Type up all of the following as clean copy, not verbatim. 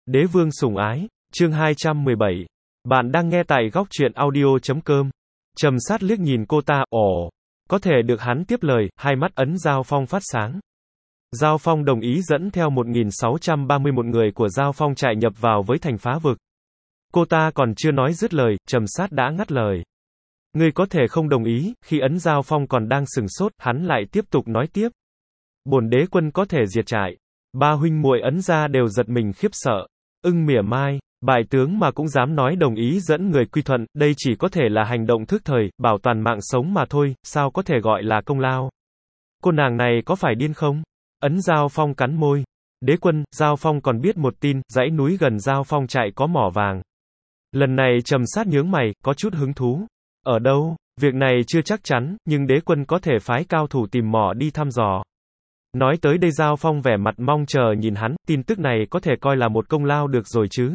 Đế vương sủng ái, chương 217. Bạn đang nghe tại góc truyện audio.com. Trầm Sát liếc nhìn cô ta, có thể được hắn tiếp lời, hai mắt ấn Giao Phong phát sáng. Giao Phong đồng ý dẫn theo 1631 người của Giao Phong trại nhập vào với thành Phá Vực. Cô ta còn chưa nói dứt lời, Trầm Sát đã ngắt lời. Ngươi có thể không đồng ý, khi ấn Giao Phong còn đang sừng sốt, hắn lại tiếp tục nói tiếp. Bổn đế quân có thể diệt trại. Ba huynh muội ấn ra đều giật mình khiếp sợ. Ưng mỉa mai, bại tướng mà cũng dám nói đồng ý dẫn người quy thuận, đây chỉ có thể là hành động thức thời, bảo toàn mạng sống mà thôi, sao có thể gọi là công lao. Cô nàng này có phải điên không? Ấn Giao Phong cắn môi. Đế quân, Giao Phong còn biết một tin, dãy núi gần Giao Phong trại có mỏ vàng. Lần này Trầm Sát nhướng mày, có chút hứng thú. Ở đâu? Việc này chưa chắc chắn, nhưng đế quân có thể phái cao thủ tìm mỏ đi thăm dò. Nói tới đây Giao Phong vẻ mặt mong chờ nhìn hắn, tin tức này có thể coi là một công lao được rồi chứ.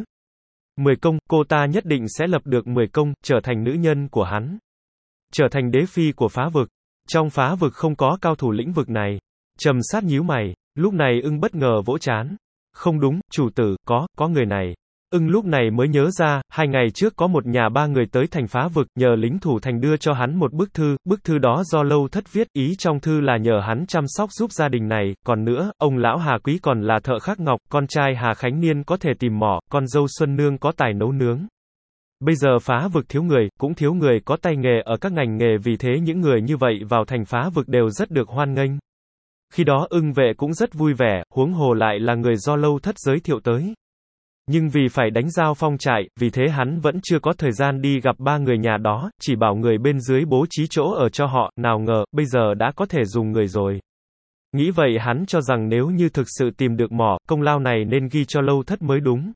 10 công, cô ta nhất định sẽ lập được 10 công, trở thành nữ nhân của hắn. Trở thành đế phi của Phá Vực. Trong Phá Vực không có cao thủ lĩnh vực này. Trầm Sát nhíu mày, lúc này Ưng bất ngờ vỗ trán. Không đúng, chủ tử, có người này. Ưng lúc này mới nhớ ra, 2 ngày trước có một nhà ba người tới thành Phá Vực, nhờ lính thủ thành đưa cho hắn một bức thư đó do Lâu Thất viết, ý trong thư là nhờ hắn chăm sóc giúp gia đình này, còn nữa, ông lão Hà Quý còn là thợ khắc ngọc, con trai Hà Khánh Niên có thể tìm mỏ, con dâu Xuân Nương có tài nấu nướng. Bây giờ Phá Vực thiếu người, cũng thiếu người có tay nghề ở các ngành nghề, vì thế những người như vậy vào thành Phá Vực đều rất được hoan nghênh. Khi đó Ưng vệ cũng rất vui vẻ, huống hồ lại là người do Lâu Thất giới thiệu tới. Nhưng vì phải đánh Giao Phong trại, vì thế hắn vẫn chưa có thời gian đi gặp ba người nhà đó, chỉ bảo người bên dưới bố trí chỗ ở cho họ, nào ngờ, bây giờ đã có thể dùng người rồi. Nghĩ vậy hắn cho rằng nếu như thực sự tìm được mỏ, công lao này nên ghi cho Lâu Thất mới đúng.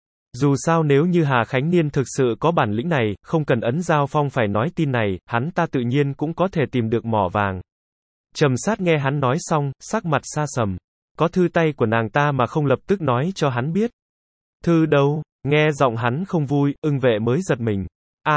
Dù sao nếu như Hà Khánh Niên thực sự có bản lĩnh này, không cần ấn Giao Phong phải nói tin này, hắn ta tự nhiên cũng có thể tìm được mỏ vàng. Trầm Sát nghe hắn nói xong, sắc mặt sa sầm. Có thư tay của nàng ta mà không lập tức nói cho hắn biết. Thư đâu? Nghe giọng hắn không vui, Ưng vệ mới giật mình.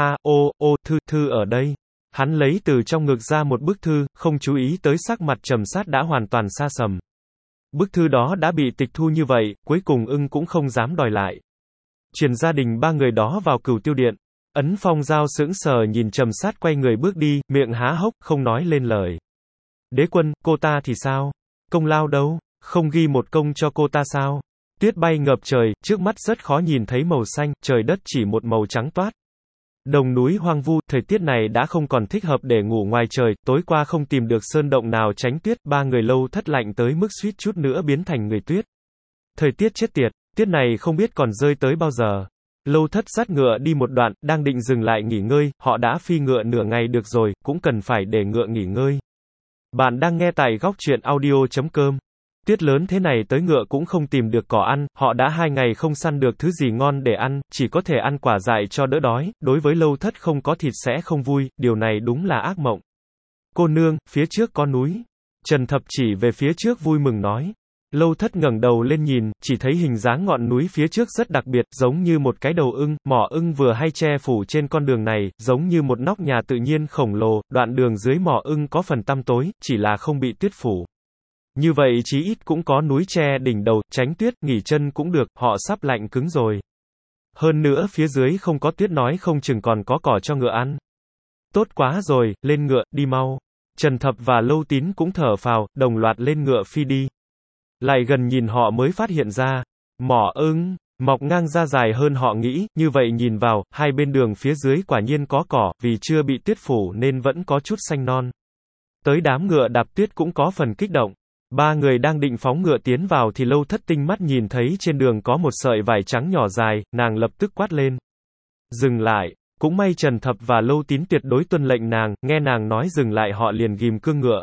Thư ở đây. Hắn lấy từ trong ngực ra một bức thư, không chú ý tới sắc mặt Trầm Sát đã hoàn toàn sa sầm. Bức thư đó đã bị tịch thu như vậy, cuối cùng Ưng cũng không dám đòi lại. Truyền gia đình ba người đó vào Cửu Tiêu Điện. Ấn Phong Giao sững sờ nhìn Trầm Sát quay người bước đi, miệng há hốc, không nói lên lời. Đế quân, cô ta thì sao? Công lao đâu? Không ghi một công cho cô ta sao? Tuyết bay ngập trời, trước mắt rất khó nhìn thấy màu xanh, trời đất chỉ một màu trắng toát. Đồng núi hoang vu, thời tiết này đã không còn thích hợp để ngủ ngoài trời, tối qua không tìm được sơn động nào tránh tuyết, ba người Lâu Thất lạnh tới mức suýt chút nữa biến thành người tuyết. Thời tiết chết tiệt, tiết này không biết còn rơi tới bao giờ. Lâu Thất dắt ngựa đi một đoạn, đang định dừng lại nghỉ ngơi, họ đã phi ngựa nửa ngày được rồi, cũng cần phải để ngựa nghỉ ngơi. Bạn đang nghe tại góc truyện audio.com. Tuyết lớn thế này tới ngựa cũng không tìm được cỏ ăn, họ đã 2 ngày không săn được thứ gì ngon để ăn, chỉ có thể ăn quả dại cho đỡ đói, đối với Lâu Thất không có thịt sẽ không vui, điều này đúng là ác mộng. Cô nương, phía trước có núi. Trần Thập chỉ về phía trước vui mừng nói. Lâu Thất ngẩng đầu lên nhìn, chỉ thấy hình dáng ngọn núi phía trước rất đặc biệt, giống như một cái đầu ưng, mỏ ưng vừa hay che phủ trên con đường này, giống như một nóc nhà tự nhiên khổng lồ, đoạn đường dưới mỏ ưng có phần tăm tối, chỉ là không bị tuyết phủ. Như vậy chí ít cũng có núi che đỉnh đầu, tránh tuyết, nghỉ chân cũng được, họ sắp lạnh cứng rồi. Hơn nữa phía dưới không có tuyết nói không chừng còn có cỏ cho ngựa ăn. Tốt quá rồi, lên ngựa, đi mau. Trần Thập và Lâu Tín cũng thở phào, đồng loạt lên ngựa phi đi. Lại gần nhìn họ mới phát hiện ra, mỏ ưng, mọc ngang ra dài hơn họ nghĩ, như vậy nhìn vào, hai bên đường phía dưới quả nhiên có cỏ, vì chưa bị tuyết phủ nên vẫn có chút xanh non. Tới đám ngựa đạp tuyết cũng có phần kích động. Ba người đang định phóng ngựa tiến vào thì Lâu Thất tinh mắt nhìn thấy trên đường có một sợi vải trắng nhỏ dài, nàng lập tức quát lên. Dừng lại, cũng may Trần Thập và Lâu Tín tuyệt đối tuân lệnh nàng, nghe nàng nói dừng lại họ liền ghim cương ngựa.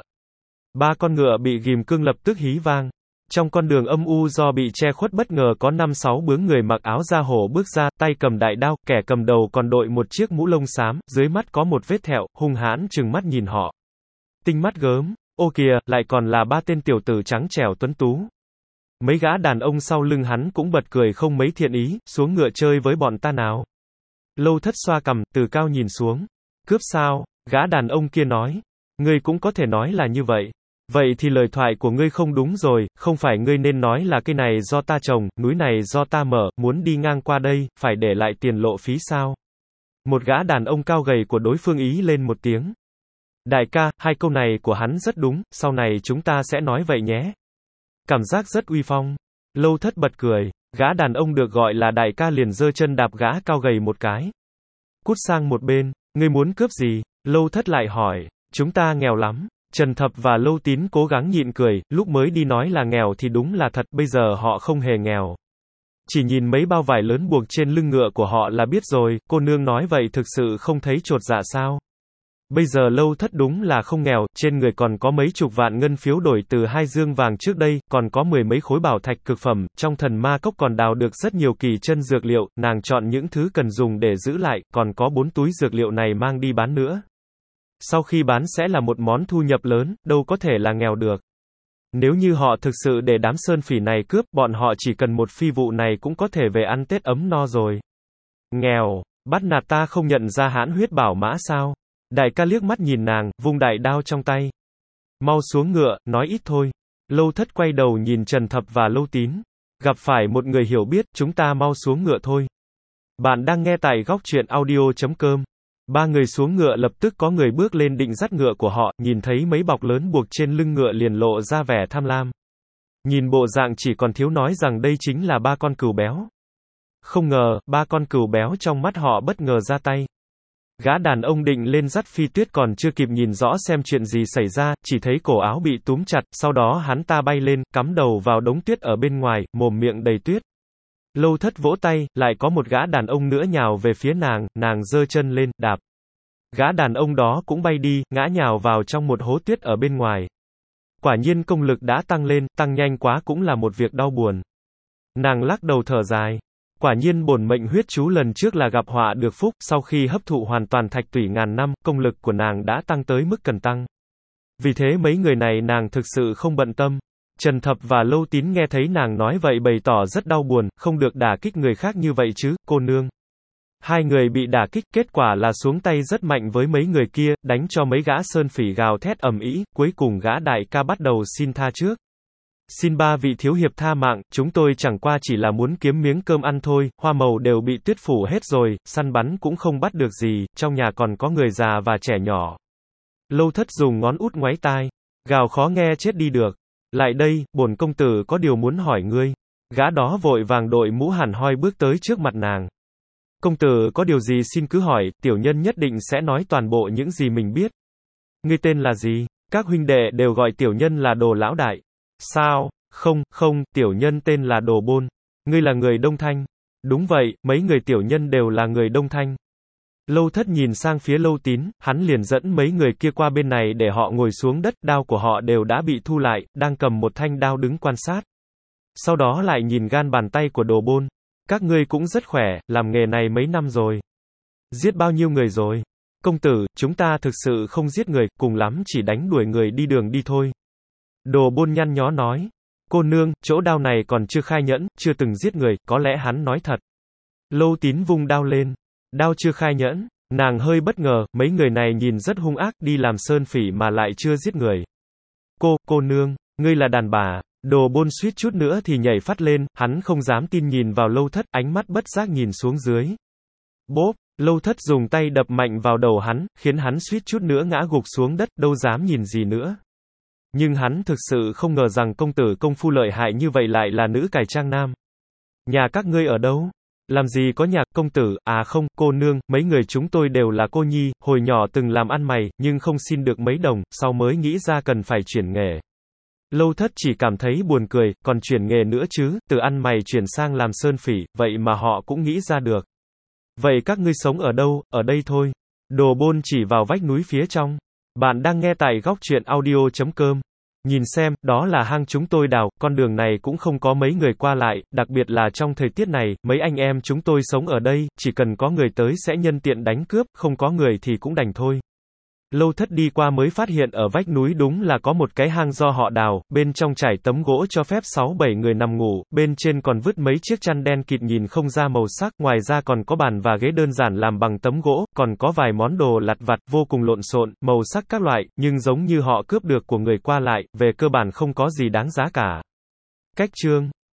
Ba con ngựa bị ghim cương lập tức hí vang. Trong con đường âm u do bị che khuất bất ngờ có 5-6 bướng người mặc áo da hổ bước ra, tay cầm đại đao, kẻ cầm đầu còn đội một chiếc mũ lông xám, dưới mắt có một vết thẹo, hung hãn trừng mắt nhìn họ. Tinh mắt gớm. Ô kìa, lại còn là 3 tên tiểu tử trắng trẻo tuấn tú. Mấy gã đàn ông sau lưng hắn cũng bật cười không mấy thiện ý, xuống ngựa chơi với bọn ta nào. Lâu Thất xoa cằm, từ cao nhìn xuống. Cướp sao? Gã đàn ông kia nói. Ngươi cũng có thể nói là như vậy. Vậy thì lời thoại của ngươi không đúng rồi, không phải ngươi nên nói là cây này do ta trồng, núi này do ta mở, muốn đi ngang qua đây, phải để lại tiền lộ phí sao? Một gã đàn ông cao gầy của đối phương ý lên một tiếng. Đại ca, hai câu này của hắn rất đúng, sau này chúng ta sẽ nói vậy nhé. Cảm giác rất uy phong. Lâu Thất bật cười, gã đàn ông được gọi là đại ca liền giơ chân đạp gã cao gầy một cái. Cút sang một bên, ngươi muốn cướp gì? Lâu Thất lại hỏi, chúng ta nghèo lắm. Trần Thập và Lâu Tín cố gắng nhịn cười, lúc mới đi nói là nghèo thì đúng là thật, bây giờ họ không hề nghèo. Chỉ nhìn mấy bao vải lớn buộc trên lưng ngựa của họ là biết rồi, cô nương nói vậy thực sự không thấy chột dạ sao? Bây giờ Lâu Thất đúng là không nghèo, trên người còn có mấy chục vạn ngân phiếu đổi từ 2 dương vàng trước đây, còn có 10 mấy khối bảo thạch cực phẩm, trong thần ma cốc còn đào được rất nhiều kỳ chân dược liệu, nàng chọn những thứ cần dùng để giữ lại, còn có 4 túi dược liệu này mang đi bán nữa. Sau khi bán sẽ là một món thu nhập lớn, đâu có thể là nghèo được. Nếu như họ thực sự để đám sơn phỉ này cướp, bọn họ chỉ cần một phi vụ này cũng có thể về ăn Tết ấm no rồi. Nghèo, bắt nạt ta không nhận ra hãn huyết bảo mã sao? Đại ca liếc mắt nhìn nàng, vung đại đao trong tay. Mau xuống ngựa, nói ít thôi. Lâu Thất quay đầu nhìn Trần Thập và Lâu Tín. Gặp phải một người hiểu biết, chúng ta mau xuống ngựa thôi. Bạn đang nghe tại góc truyện audio.com. Ba người xuống ngựa lập tức có người bước lên định dắt ngựa của họ, nhìn thấy mấy bọc lớn buộc trên lưng ngựa liền lộ ra vẻ tham lam. Nhìn bộ dạng chỉ còn thiếu nói rằng đây chính là ba con cừu béo. Không ngờ, ba con cừu béo trong mắt họ bất ngờ ra tay. Gã đàn ông định lên dắt Phi Tuyết còn chưa kịp nhìn rõ xem chuyện gì xảy ra, chỉ thấy cổ áo bị túm chặt, sau đó hắn ta bay lên, cắm đầu vào đống tuyết ở bên ngoài, mồm miệng đầy tuyết. Lâu Thất vỗ tay, lại có một gã đàn ông nữa nhào về phía nàng giơ chân lên, đạp. Gã đàn ông đó cũng bay đi, ngã nhào vào trong một hố tuyết ở bên ngoài. Quả nhiên công lực đã tăng lên, tăng nhanh quá cũng là một việc đau buồn. Nàng lắc đầu thở dài. Quả nhiên bổn mệnh huyết chú lần trước là gặp họa được phúc, sau khi hấp thụ hoàn toàn thạch tủy ngàn năm, công lực của nàng đã tăng tới mức cần tăng. Vì thế mấy người này nàng thực sự không bận tâm. Trần Thập và Lâu Tín nghe thấy nàng nói vậy bày tỏ rất đau buồn, không được đả kích người khác như vậy chứ, cô nương. Hai người bị đả kích, kết quả là xuống tay rất mạnh với mấy người kia, đánh cho mấy gã sơn phỉ gào thét ầm ĩ, cuối cùng gã đại ca bắt đầu xin tha trước. Xin ba vị thiếu hiệp tha mạng, chúng tôi chẳng qua chỉ là muốn kiếm miếng cơm ăn thôi, hoa màu đều bị tuyết phủ hết rồi, săn bắn cũng không bắt được gì, trong nhà còn có người già và trẻ nhỏ. Lâu Thất dùng ngón út ngoáy tai, gào khó nghe chết đi được. Lại đây, bổn công tử có điều muốn hỏi ngươi. Gã đó vội vàng đội mũ hẳn hoi bước tới trước mặt nàng. Công tử có điều gì xin cứ hỏi, tiểu nhân nhất định sẽ nói toàn bộ những gì mình biết. Ngươi tên là gì? Các huynh đệ đều gọi tiểu nhân là Đồ lão đại. Sao? Không, tiểu nhân tên là Đồ Bôn. Ngươi là người Đông Thanh. Đúng vậy, mấy người tiểu nhân đều là người Đông Thanh. Lâu Thất nhìn sang phía Lâu Tín, hắn liền dẫn mấy người kia qua bên này để họ ngồi xuống đất, đao của họ đều đã bị thu lại, đang cầm một thanh đao đứng quan sát. Sau đó lại nhìn gan bàn tay của Đồ Bôn. Các ngươi cũng rất khỏe, làm nghề này mấy năm rồi. Giết bao nhiêu người rồi? Công tử, chúng ta thực sự không giết người, cùng lắm chỉ đánh đuổi người đi đường đi thôi. Đồ Bôn nhăn nhó nói. Cô nương, chỗ đao này còn chưa khai nhẫn, chưa từng giết người, có lẽ hắn nói thật. Lâu Tín vung đao lên. Đao chưa khai nhẫn. Nàng hơi bất ngờ, mấy người này nhìn rất hung ác, đi làm sơn phỉ mà lại chưa giết người. Cô nương, ngươi là đàn bà. Đồ Bôn suýt chút nữa thì nhảy phát lên, hắn không dám tin nhìn vào Lâu Thất, ánh mắt bất giác nhìn xuống dưới. Bốp, Lâu Thất dùng tay đập mạnh vào đầu hắn, khiến hắn suýt chút nữa ngã gục xuống đất, đâu dám nhìn gì nữa. Nhưng hắn thực sự không ngờ rằng công tử công phu lợi hại như vậy lại là nữ cải trang nam. Nhà các ngươi ở đâu? Làm gì có nhà, công tử, à không, cô nương, mấy người chúng tôi đều là cô nhi, hồi nhỏ từng làm ăn mày, nhưng không xin được mấy đồng, sau mới nghĩ ra cần phải chuyển nghề. Lâu Thất chỉ cảm thấy buồn cười, còn chuyển nghề nữa chứ, từ ăn mày chuyển sang làm sơn phỉ, vậy mà họ cũng nghĩ ra được. Vậy các ngươi sống ở đâu? Ở đây thôi. Đồ Bôn chỉ vào vách núi phía trong. Bạn đang nghe tại góc truyện audio.com. Nhìn xem, đó là hang chúng tôi đào, con đường này cũng không có mấy người qua lại, đặc biệt là trong thời tiết này, mấy anh em chúng tôi sống ở đây, chỉ cần có người tới sẽ nhân tiện đánh cướp, không có người thì cũng đành thôi. Lâu Thất đi qua mới phát hiện ở vách núi đúng là có một cái hang do họ đào, bên trong trải tấm gỗ cho phép 6-7 người nằm ngủ, bên trên còn vứt mấy chiếc chăn đen kịt nhìn không ra màu sắc, ngoài ra còn có bàn và ghế đơn giản làm bằng tấm gỗ, còn có vài món đồ lặt vặt, vô cùng lộn xộn, màu sắc các loại, nhưng giống như họ cướp được của người qua lại, về cơ bản không có gì đáng giá cả. Cách chương